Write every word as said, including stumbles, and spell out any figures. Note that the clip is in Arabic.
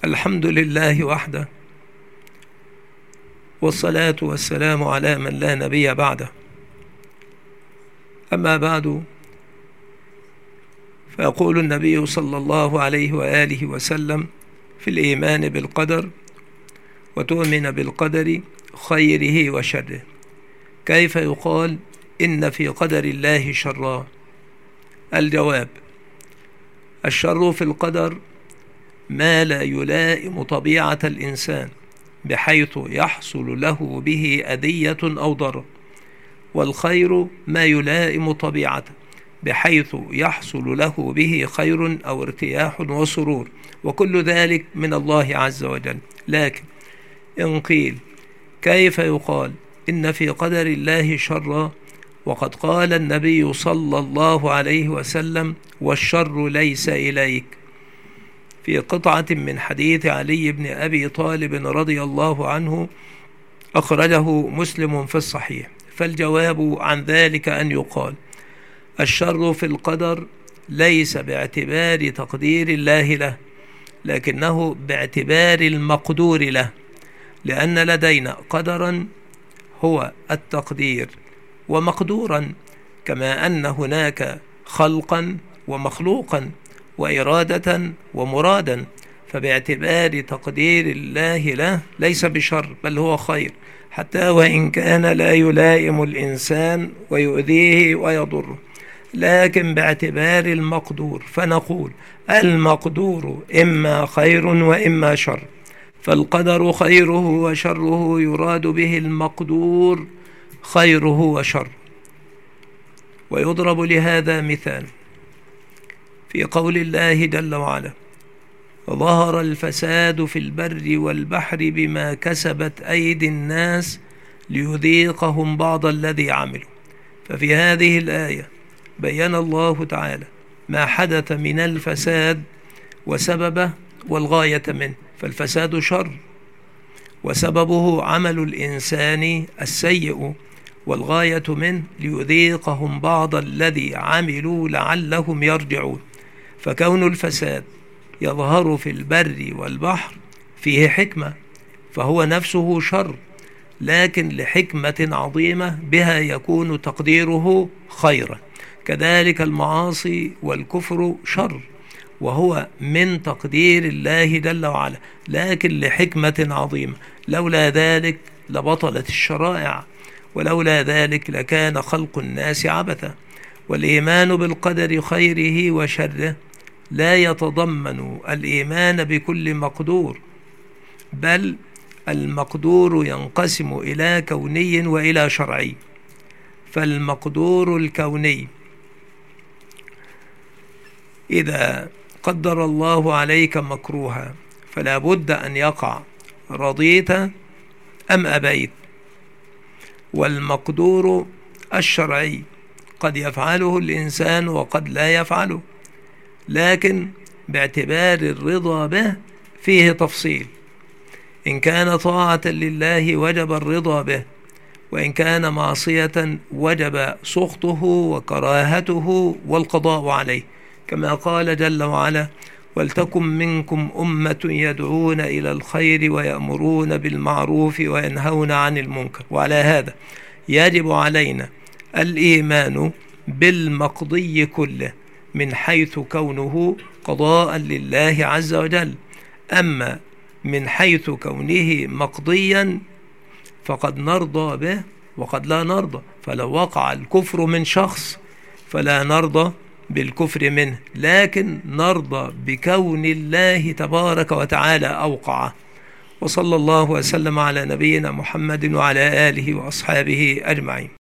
الحمد لله وحده، والصلاة والسلام على من لا نبي بعده. أما بعد، فيقول النبي صلى الله عليه وآله وسلم في الإيمان بالقدر: وتؤمن بالقدر خيره وشره. كيف يقال إن في قدر الله شرا؟ الجواب: الشر في القدر ما لا يلائم طبيعة الإنسان بحيث يحصل له به أذية أو ضرر، والخير ما يلائم طبيعته بحيث يحصل له به خير أو ارتياح وسرور، وكل ذلك من الله عز وجل. لكن إن قيل كيف يقال إن في قدر الله شرا وقد قال النبي صلى الله عليه وسلم: والشر ليس إليك، في قطعة من حديث علي بن أبي طالب رضي الله عنه أخرجه مسلم في الصحيح. فالجواب عن ذلك أن يقال: الشر في القدر ليس باعتبار تقدير الله له، لكنه باعتبار المقدور له، لأن لدينا قدرا هو التقدير ومقدورا، كما أن هناك خلقا ومخلوقا وإرادة ومرادا. فباعتبار تقدير الله له ليس بشر، بل هو خير، حتى وإن كان لا يلائم الإنسان ويؤذيه ويضره، لكن باعتبار المقدور فنقول: المقدور إما خير وإما شر. فالقدر خيره وشره يراد به المقدور خيره وشره. ويضرب لهذا مثال في قول الله جل وعلا: ظهر الفساد في البر والبحر بما كسبت أيدي الناس ليذيقهم بعض الذي عملوا. ففي هذه الآية بيّن الله تعالى ما حدث من الفساد وسببه والغاية منه. فالفساد شر، وسببه عمل الإنسان السيء، والغاية منه ليذيقهم بعض الذي عملوا لعلهم يرجعون. فكون الفساد يظهر في البر والبحر فيه حكمة، فهو نفسه شر، لكن لحكمة عظيمة بها يكون تقديره خيرا. كذلك المعاصي والكفر شر، وهو من تقدير الله جل وعلا، لكن لحكمة عظيمة. لولا ذلك لبطلت الشرائع، ولولا ذلك لكان خلق الناس عبثا. والإيمان بالقدر خيره وشره لا يتضمن الإيمان بكل مقدور، بل المقدور ينقسم إلى كوني وإلى شرعي. فالمقدور الكوني: إذا قدر الله عليك مكروها فلا بد أن يقع، رضيت أم أبيت. والمقدور الشرعي: قد يفعله الإنسان وقد لا يفعله، لكن باعتبار الرضا به فيه تفصيل. إن كان طاعة لله وجب الرضا به، وإن كان معصية وجب سخطه وكراهته والقضاء عليه، كما قال جل وعلا: ولتكن منكم أمة يدعون إلى الخير ويأمرون بالمعروف وينهون عن المنكر. وعلى هذا يجب علينا الإيمان بالمقضي كله، من حيث كونه قضاء لله عز وجل. أما من حيث كونه مقضيا فقد نرضى به وقد لا نرضى. فلو وقع الكفر من شخص فلا نرضى بالكفر منه، لكن نرضى بكون الله تبارك وتعالى أوقعه. وصلى الله وسلم على نبينا محمد وعلى آله وأصحابه أجمعين.